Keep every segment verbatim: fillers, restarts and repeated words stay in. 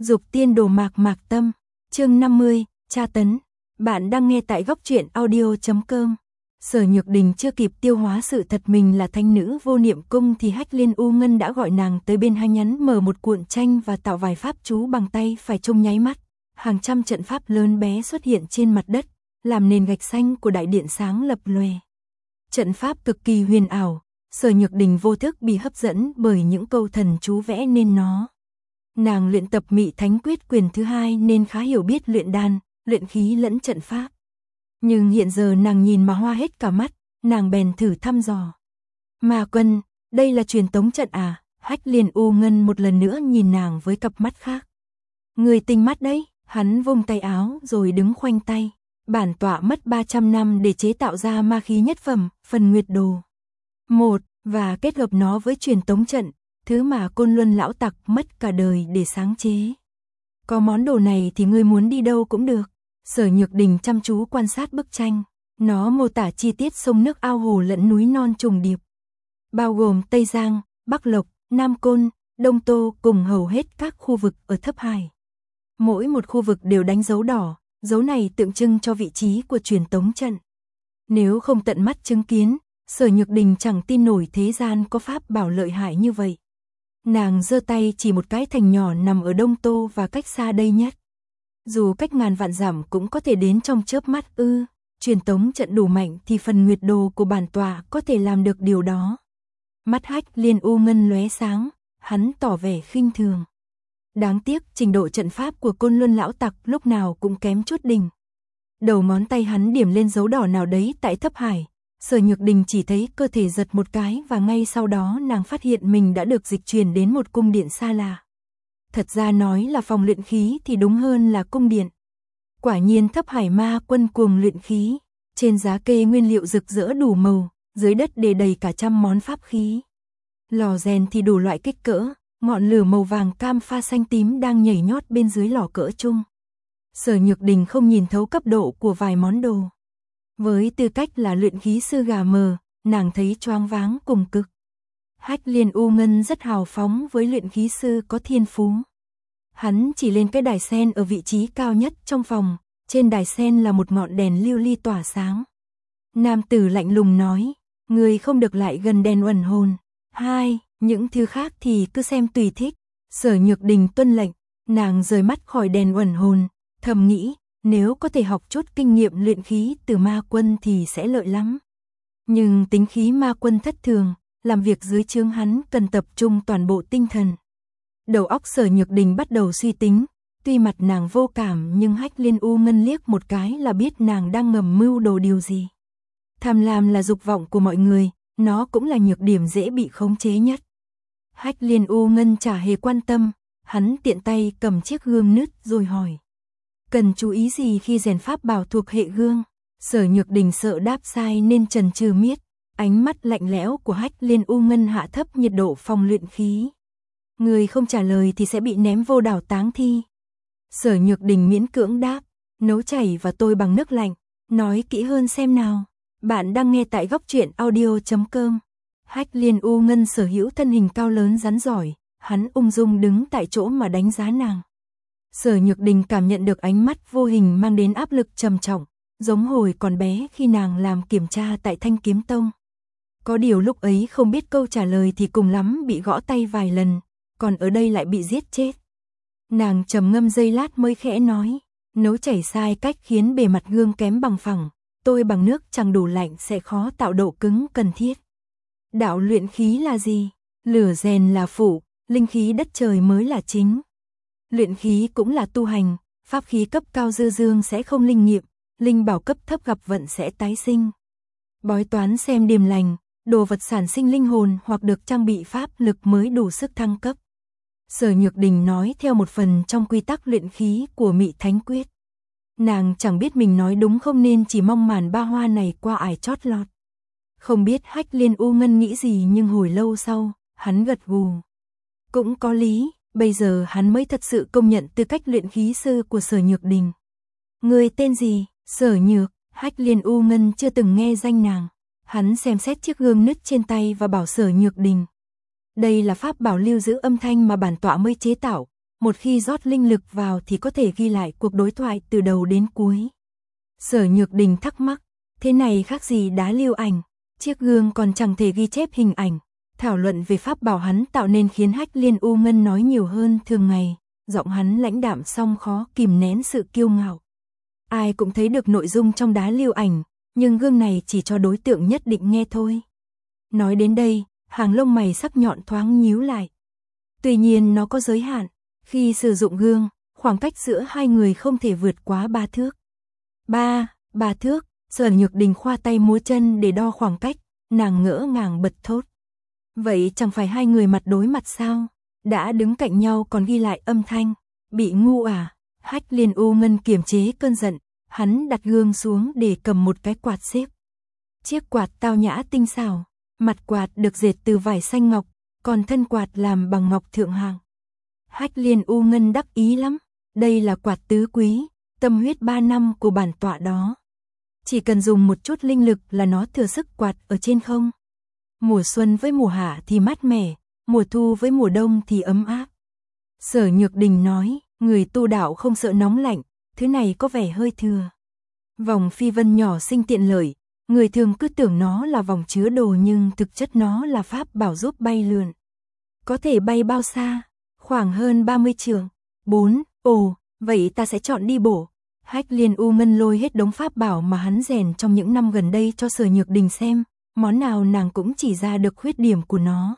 Dục tiên đồ mạc mạc tâm, chương năm mươi, tra tấn. Bạn đang nghe tại góc truyện audio chấm com. Sở Nhược Đình chưa kịp tiêu hóa sự thật mình là thánh nữ vô niệm cung thì Hách Liên U Ngân đã gọi nàng tới bên hai nhắn mở một cuộn tranh và tạo vài pháp chú bằng tay phải trong nháy mắt. Hàng trăm trận pháp lớn bé xuất hiện trên mặt đất, làm nền gạch xanh của đại điện sáng lập lòe. Trận pháp cực kỳ huyền ảo, Sở Nhược Đình vô thức bị hấp dẫn bởi những câu thần chú vẽ nên nó. Nàng luyện tập Mị Thánh Quyết quyền thứ hai nên khá hiểu biết luyện đan, luyện khí lẫn trận pháp. Nhưng hiện giờ nàng nhìn mà hoa hết cả mắt, nàng bèn thử thăm dò. Ma Quân, đây là truyền tống trận à? Hách Liên U Ngân một lần nữa nhìn nàng với cặp mắt khác. Người tinh mắt đấy, hắn vung tay áo rồi đứng khoanh tay. Bản tọa mất ba trăm năm để chế tạo ra ma khí nhất phẩm, phần Nguyệt Đồ. Một, và kết hợp nó với truyền tống trận, thứ mà Côn Luân lão tặc mất cả đời để sáng chế. Có món đồ này thì ngươi muốn đi đâu cũng được. Sở Nhược Đình chăm chú quan sát bức tranh, nó mô tả chi tiết sông nước ao hồ lẫn núi non trùng điệp, bao gồm Tây Giang, Bắc Lộc, Nam Côn, Đông Tô cùng hầu hết các khu vực ở Thấp Hải. Mỗi một khu vực đều đánh dấu đỏ, dấu này tượng trưng cho vị trí của truyền tống trận. Nếu không tận mắt chứng kiến, Sở Nhược Đình chẳng tin nổi thế gian có pháp bảo lợi hại như vậy. Nàng giơ tay chỉ một cái thành nhỏ nằm ở Đông Tô và cách xa đây nhất. Dù cách ngàn vạn dặm cũng có thể đến trong chớp mắt ư, truyền tống trận đủ mạnh thì phần Nguyệt Đồ của bản tọa có thể làm được điều đó. Mắt Hách Liên U Ngân lóe sáng, hắn tỏ vẻ khinh thường. Đáng tiếc trình độ trận pháp của Côn Luân lão tặc lúc nào cũng kém chút đỉnh. Đầu ngón tay hắn điểm lên dấu đỏ nào đấy tại Thấp Hải. Sở Nhược Đình chỉ thấy cơ thể giật một cái và ngay sau đó nàng phát hiện mình đã được dịch chuyển đến một cung điện xa lạ. Thật ra nói là phòng luyện khí thì đúng hơn là cung điện. Quả nhiên Thấp Hải ma quân cuồng luyện khí, trên giá kê nguyên liệu rực rỡ đủ màu, dưới đất để đầy cả trăm món pháp khí. Lò rèn thì đủ loại kích cỡ, ngọn lửa màu vàng cam pha xanh tím đang nhảy nhót bên dưới lò cỡ chung. Sở Nhược Đình không nhìn thấu cấp độ của vài món đồ. Với tư cách là luyện khí sư gà mờ, nàng thấy choáng váng cùng cực. Hách Liên U Ngân rất hào phóng với luyện khí sư có thiên phú. Hắn chỉ lên cái đài sen ở vị trí cao nhất trong phòng, trên đài sen là một ngọn đèn lưu ly tỏa sáng. Nam tử lạnh lùng nói, người không được lại gần đèn ẩn hồn. Hai, những thứ khác thì cứ xem tùy thích. Sở Nhược Đình tuân lệnh, nàng rời mắt khỏi đèn ẩn hồn, thầm nghĩ, nếu có thể học chút kinh nghiệm luyện khí từ ma quân thì sẽ lợi lắm. Nhưng tính khí ma quân thất thường, làm việc dưới trướng hắn cần tập trung toàn bộ tinh thần. Đầu óc Sở Nhược Đình bắt đầu suy tính, tuy mặt nàng vô cảm nhưng Hách Liên U Ngân liếc một cái là biết nàng đang ngầm mưu đồ điều gì. Tham lam là dục vọng của mọi người, nó cũng là nhược điểm dễ bị khống chế nhất. Hách Liên U Ngân chả hề quan tâm, hắn tiện tay cầm chiếc gương nứt rồi hỏi. Cần chú ý gì khi rèn pháp bảo thuộc hệ gương? Sở Nhược Đình sợ đáp sai nên chần chừ miết, ánh mắt lạnh lẽo của Hách Liên U Ngân hạ thấp nhiệt độ phòng luyện khí. Người không trả lời thì sẽ bị ném vô đảo táng thi. Sở Nhược Đình miễn cưỡng đáp, nấu chảy và tôi bằng nước lạnh, nói kỹ hơn xem nào. Bạn đang nghe tại góc truyện audio chấm com. Hách Liên U Ngân sở hữu thân hình cao lớn rắn giỏi, hắn ung dung đứng tại chỗ mà đánh giá nàng. Sở Nhược Đình cảm nhận được ánh mắt vô hình mang đến áp lực trầm trọng, giống hồi còn bé khi nàng làm kiểm tra tại Thanh Kiếm Tông. Có điều lúc ấy không biết câu trả lời thì cùng lắm bị gõ tay vài lần, còn ở đây lại bị giết chết. Nàng trầm ngâm giây lát mới khẽ nói, nấu chảy sai cách khiến bề mặt gương kém bằng phẳng, tôi bằng nước chẳng đủ lạnh sẽ khó tạo độ cứng cần thiết. Đạo luyện khí là gì? Lửa rèn là phụ, linh khí đất trời mới là chính. Luyện khí cũng là tu hành, pháp khí cấp cao dư dương sẽ không linh nghiệm, linh bảo cấp thấp gặp vận sẽ tái sinh. Bói toán xem điềm lành, đồ vật sản sinh linh hồn hoặc được trang bị pháp lực mới đủ sức thăng cấp. Sở Nhược Đình nói theo một phần trong quy tắc luyện khí của Mị Thánh Quyết. Nàng chẳng biết mình nói đúng không nên chỉ mong màn ba hoa này qua ải chót lọt. Không biết Hách Liên U Ngân nghĩ gì nhưng hồi lâu sau, hắn gật gù. Cũng có lý, bây giờ hắn mới thật sự công nhận tư cách luyện khí sư của Sở Nhược Đình. Người tên gì? Sở Nhược. Hách Liên U Ngân chưa từng nghe danh nàng. Hắn xem xét chiếc gương nứt trên tay và bảo Sở Nhược Đình. Đây là pháp bảo lưu giữ âm thanh mà bản tọa mới chế tạo, một khi rót linh lực vào thì có thể ghi lại cuộc đối thoại từ đầu đến cuối. Sở Nhược Đình thắc mắc, thế này khác gì đá lưu ảnh, chiếc gương còn chẳng thể ghi chép hình ảnh. Thảo luận về pháp bảo hắn tạo nên khiến Hách Liên U Ngân nói nhiều hơn thường ngày, giọng hắn lãnh đạm song khó kìm nén sự kiêu ngạo. Ai cũng thấy được nội dung trong đá lưu ảnh, nhưng gương này chỉ cho đối tượng nhất định nghe thôi. Nói đến đây, hàng lông mày sắc nhọn thoáng nhíu lại. Tuy nhiên nó có giới hạn, khi sử dụng gương, khoảng cách giữa hai người không thể vượt quá ba thước. Ba, ba thước, Sở Nhược Đình khoa tay múa chân để đo khoảng cách, nàng ngỡ ngàng bật thốt. Vậy chẳng phải hai người mặt đối mặt sao? Đã đứng cạnh nhau còn ghi lại âm thanh, bị ngu à? Hách Liên U Ngân kiềm chế cơn giận, hắn đặt gương xuống để cầm một cái quạt xếp. Chiếc quạt tao nhã tinh xảo, mặt quạt được dệt từ vải xanh ngọc, còn thân quạt làm bằng ngọc thượng hạng. Hách Liên U Ngân đắc ý lắm, đây là quạt tứ quý, tâm huyết ba năm của bản tọa đó. Chỉ cần dùng một chút linh lực là nó thừa sức quạt ở trên không. Mùa xuân với mùa hạ thì mát mẻ, mùa thu với mùa đông thì ấm áp. Sở Nhược Đình nói, người tu đạo không sợ nóng lạnh, thứ này có vẻ hơi thừa. Vòng phi vân nhỏ xinh tiện lợi, người thường cứ tưởng nó là vòng chứa đồ nhưng thực chất nó là pháp bảo giúp bay lượn. Có thể bay bao xa? Khoảng hơn ba mươi trượng. Bốn, ồ, vậy ta sẽ chọn đi bộ. Hách Liên U Ngân lôi hết đống pháp bảo mà hắn rèn trong những năm gần đây cho Sở Nhược Đình xem, món nào nàng cũng chỉ ra được khuyết điểm của nó.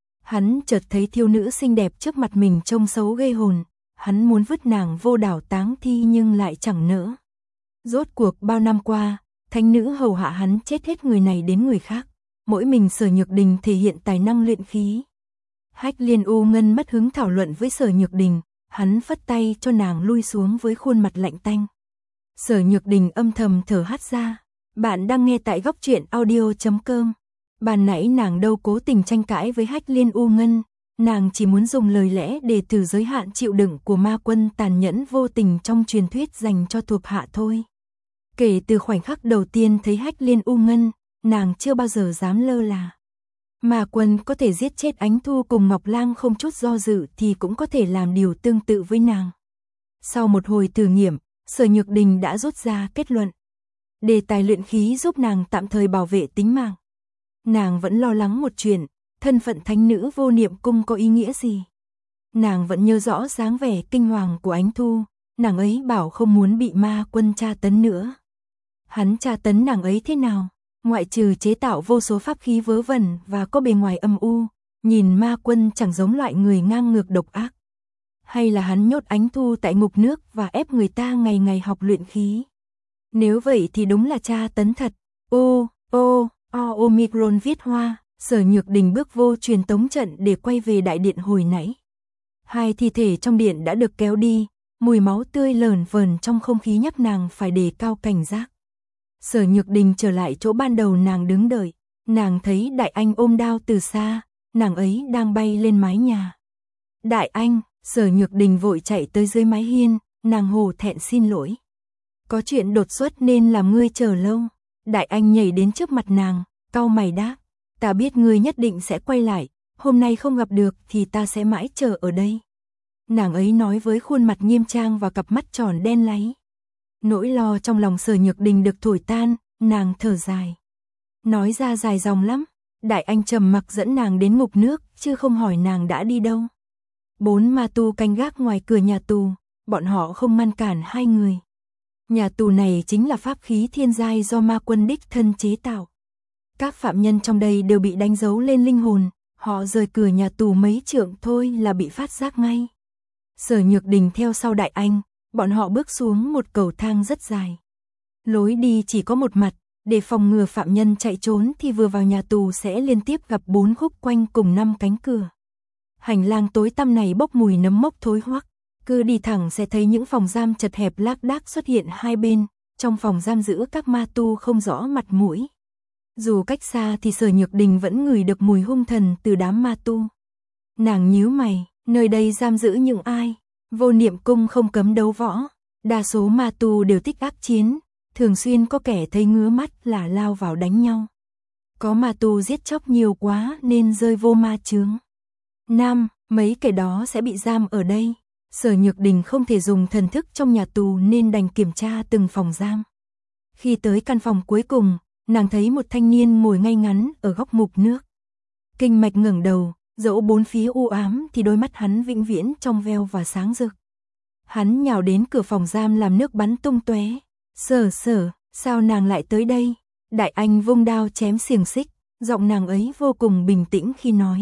Hắn chợt thấy thiếu nữ xinh đẹp trước mặt mình trông xấu ghê hồn, hắn muốn vứt nàng vô đảo táng thi nhưng lại chẳng nỡ. Rốt cuộc bao năm qua, thánh nữ hầu hạ hắn chết hết người này đến người khác, mỗi mình Sở Nhược Đình thể hiện tài năng luyện khí. Hách Liên U Ngân mất hứng thảo luận với Sở Nhược Đình, hắn phất tay cho nàng lui xuống với khuôn mặt lạnh tanh. Sở Nhược Đình âm thầm thở hắt ra. Bạn đang nghe tại góc truyện audio chấm com. Ban nãy nàng đâu cố tình tranh cãi với Hách Liên U Ngân, nàng chỉ muốn dùng lời lẽ để thử giới hạn chịu đựng của ma quân tàn nhẫn vô tình trong truyền thuyết dành cho thuộc hạ thôi. Kể từ khoảnh khắc đầu tiên thấy Hách Liên U Ngân, nàng chưa bao giờ dám lơ là. Ma quân có thể giết chết Ánh Thu cùng Ngọc Lang không chút do dự thì cũng có thể làm điều tương tự với nàng. Sau một hồi thử nghiệm, Sở Nhược Đình đã rút ra kết luận. Đề tài luyện khí giúp nàng tạm thời bảo vệ tính mạng. Nàng vẫn lo lắng một chuyện, thân phận thánh nữ Vô Niệm Cung có ý nghĩa gì? Nàng vẫn nhớ rõ dáng vẻ kinh hoàng của Ánh Thu, nàng ấy bảo không muốn bị ma quân tra tấn nữa. Hắn tra tấn nàng ấy thế nào? Ngoại trừ chế tạo vô số pháp khí vớ vẩn và có bề ngoài âm u, nhìn ma quân chẳng giống loại người ngang ngược độc ác. Hay là hắn nhốt Ánh Thu tại ngục nước và ép người ta ngày ngày học luyện khí? Nếu vậy thì đúng là tra tấn thật. Ô, ô, o Omicron viết hoa, Sở Nhược Đình bước vô truyền tống trận để quay về đại điện hồi nãy. Hai thi thể trong điện đã được kéo đi, mùi máu tươi lởn vởn trong không khí nhắc nàng phải đề cao cảnh giác. Sở Nhược Đình trở lại chỗ ban đầu nàng đứng đợi, nàng thấy Đại Anh ôm đao từ xa, nàng ấy đang bay lên mái nhà. Đại Anh, Sở Nhược Đình vội chạy tới dưới mái hiên, nàng hổ thẹn xin lỗi. Có chuyện đột xuất nên làm ngươi chờ lâu. Đại Anh nhảy đến trước mặt nàng, cau mày đáp, ta biết ngươi nhất định sẽ quay lại, hôm nay không gặp được thì ta sẽ mãi chờ ở đây. Nàng ấy nói với khuôn mặt nghiêm trang và cặp mắt tròn đen láy. Nỗi lo trong lòng Sở Nhược Đình được thổi tan, nàng thở dài. Nói ra dài dòng lắm, Đại Anh trầm mặc dẫn nàng đến ngục nước, chứ không hỏi nàng đã đi đâu. Bốn ma tu canh gác ngoài cửa nhà tù, bọn họ không ngăn cản hai người. Nhà tù này chính là pháp khí thiên giai do ma quân đích thân chế tạo. Các phạm nhân trong đây đều bị đánh dấu lên linh hồn, họ rời cửa nhà tù mấy trượng thôi là bị phát giác ngay. Sở Nhược Đình theo sau Đại Anh, bọn họ bước xuống một cầu thang rất dài. Lối đi chỉ có một mặt, để phòng ngừa phạm nhân chạy trốn thì vừa vào nhà tù sẽ liên tiếp gặp bốn khúc quanh cùng năm cánh cửa. Hành lang tối tăm này bốc mùi nấm mốc thối hoắc. Cứ đi thẳng sẽ thấy những phòng giam chật hẹp lác đác xuất hiện hai bên, trong phòng giam giữ các ma tu không rõ mặt mũi. Dù cách xa thì Sở Nhược Đình vẫn ngửi được mùi hung thần từ đám ma tu. Nàng nhíu mày, nơi đây giam giữ những ai? Vô Niệm Cung không cấm đấu võ, đa số ma tu đều thích ác chiến, thường xuyên có kẻ thấy ngứa mắt là lao vào đánh nhau. Có ma tu giết chóc nhiều quá nên rơi vô ma chướng. Nam, mấy kẻ đó sẽ bị giam ở đây. Sở Nhược Đình không thể dùng thần thức trong nhà tù nên đành kiểm tra từng phòng giam. Khi tới căn phòng cuối cùng, nàng thấy một thanh niên ngồi ngay ngắn ở góc mục nước. Kinh Mạch ngẩng đầu, dẫu bốn phía u ám thì đôi mắt hắn vĩnh viễn trong veo và sáng rực. Hắn nhào đến cửa phòng giam làm nước bắn tung tóe. Sở Sở, sao nàng lại tới đây? Đại Anh vung đao chém xiềng xích, giọng nàng ấy vô cùng bình tĩnh khi nói.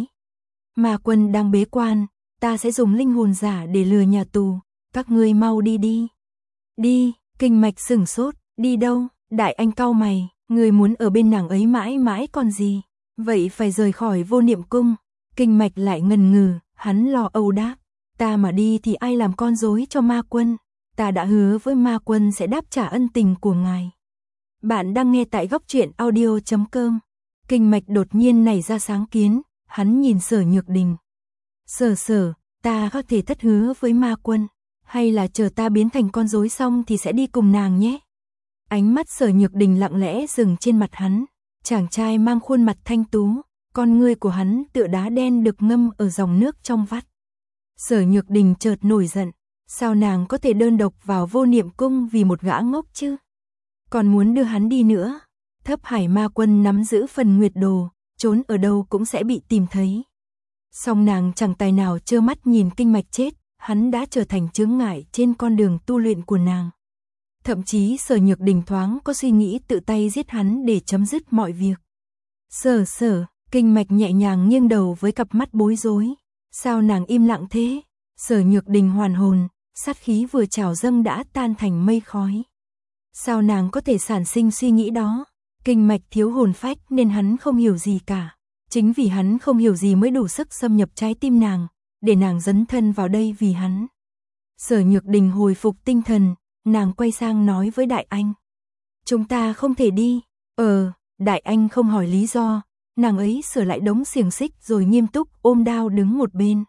Ma Quân đang bế quan, ta sẽ dùng linh hồn giả để lừa nhà tù, các ngươi mau đi đi. Đi, Kinh Mạch sửng sốt, đi đâu? Đại Anh cau mày, người muốn ở bên nàng ấy mãi mãi còn gì? Vậy phải rời khỏi Vô Niệm Cung. Kinh Mạch lại ngần ngừ, hắn lo âu đáp. Ta mà đi thì ai làm con rối cho Ma Quân? Ta đã hứa với Ma Quân sẽ đáp trả ân tình của ngài. Bạn đang nghe tại góc truyện audio chấm com. Kinh Mạch đột nhiên nảy ra sáng kiến, hắn nhìn Sở Nhược Đình. Sở Sở, ta có thể thất hứa với Ma Quân, hay là chờ ta biến thành con rối xong thì sẽ đi cùng nàng nhé? Ánh mắt Sở Nhược Đình lặng lẽ dừng trên mặt hắn. Chàng trai mang khuôn mặt thanh tú, con ngươi của hắn tựa đá đen được ngâm ở dòng nước trong vắt. Sở Nhược Đình chợt nổi giận, sao nàng có thể đơn độc vào Vô Niệm Cung vì một gã ngốc chứ? Còn muốn đưa hắn đi nữa. Thấp Hải Ma Quân nắm giữ phần nguyệt đồ, trốn ở đâu cũng sẽ bị tìm thấy. Song nàng chẳng tài nào trơ mắt nhìn Kinh Mạch chết, hắn đã trở thành chướng ngại trên con đường tu luyện của nàng. Thậm chí Sở Nhược Đình thoáng có suy nghĩ tự tay giết hắn để chấm dứt mọi việc. Sở Sở, Kinh Mạch nhẹ nhàng nghiêng đầu với cặp mắt bối rối. Sao nàng im lặng thế? Sở Nhược Đình hoàn hồn, sát khí vừa trào dâng đã tan thành mây khói. Sao nàng có thể sản sinh suy nghĩ đó? Kinh Mạch thiếu hồn phách nên hắn không hiểu gì cả. Chính vì hắn không hiểu gì mới đủ sức xâm nhập trái tim nàng, để nàng dấn thân vào đây vì hắn. Sở Nhược Đình hồi phục tinh thần, nàng quay sang nói với Đại Anh. Chúng ta không thể đi. Ờ, Đại Anh không hỏi lý do, nàng ấy sửa lại đống xiềng xích rồi nghiêm túc ôm đao đứng một bên.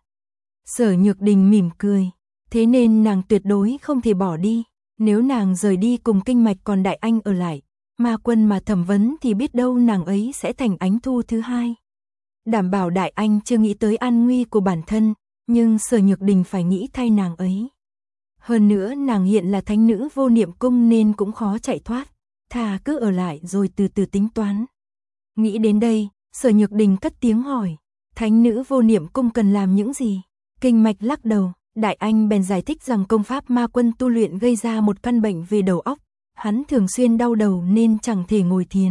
Sở Nhược Đình mỉm cười, thế nên nàng tuyệt đối không thể bỏ đi. Nếu nàng rời đi cùng Kinh Mạch còn Đại Anh ở lại, Ma Quân mà thẩm vấn thì biết đâu nàng ấy sẽ thành Ánh Thu thứ hai. Đảm bảo Đại Anh chưa nghĩ tới an nguy của bản thân, nhưng Sở Nhược Đình phải nghĩ thay nàng ấy. Hơn nữa nàng hiện là thánh nữ Vô Niệm Cung nên cũng khó chạy thoát, thà cứ ở lại rồi từ từ tính toán. Nghĩ đến đây, Sở Nhược Đình cất tiếng hỏi, thánh nữ Vô Niệm Cung cần làm những gì? Kinh Mạch lắc đầu, Đại Anh bèn giải thích rằng công pháp Ma Quân tu luyện gây ra một căn bệnh về đầu óc, hắn thường xuyên đau đầu nên chẳng thể ngồi thiền.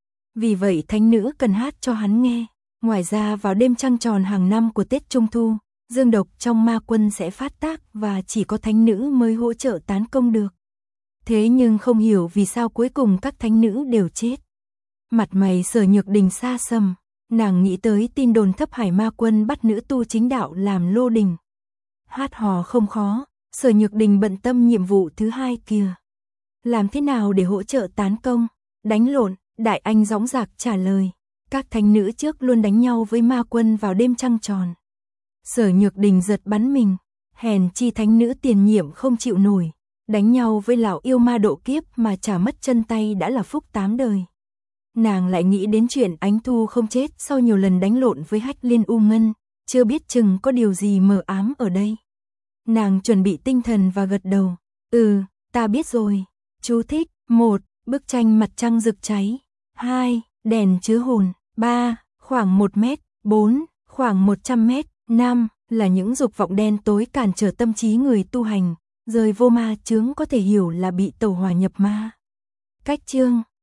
Vì vậy thánh nữ cần hát cho hắn nghe. Ngoài ra vào đêm trăng tròn hàng năm của Tết Trung Thu, dương độc trong Ma Quân sẽ phát tác và chỉ có thánh nữ mới hỗ trợ tán công được. Thế nhưng không hiểu vì sao cuối cùng các thánh nữ đều chết. Mặt mày Sở Nhược Đình xa sầm, nàng nghĩ tới tin đồn Thấp Hải Ma Quân bắt nữ tu chính đạo làm lô đình. Hát hò không khó, Sở Nhược Đình bận tâm nhiệm vụ thứ hai kìa. Làm thế nào để hỗ trợ tán công? Đánh lộn, Đại Anh dõng dạc trả lời. Các thánh nữ trước luôn đánh nhau với Ma Quân vào đêm trăng tròn. Sở Nhược Đình giật bắn mình, hèn chi thánh nữ tiền nhiệm không chịu nổi, đánh nhau với lão yêu ma độ kiếp mà chả mất chân tay đã là phúc tám đời. Nàng lại nghĩ đến chuyện Ánh Thu không chết sau nhiều lần đánh lộn với Hách Liên U Ngân, chưa biết chừng có điều gì mờ ám ở đây. Nàng chuẩn bị tinh thần và gật đầu, ừ, ta biết rồi. Chú thích, một. Bức tranh mặt trăng rực cháy. hai. Đèn chứa hồn. ba. Khoảng một mét. bốn. Khoảng một trăm mét. năm. Là những dục vọng đen tối cản trở tâm trí người tu hành. Rời vô ma chướng có thể hiểu là bị tẩu hỏa nhập ma. Cách chương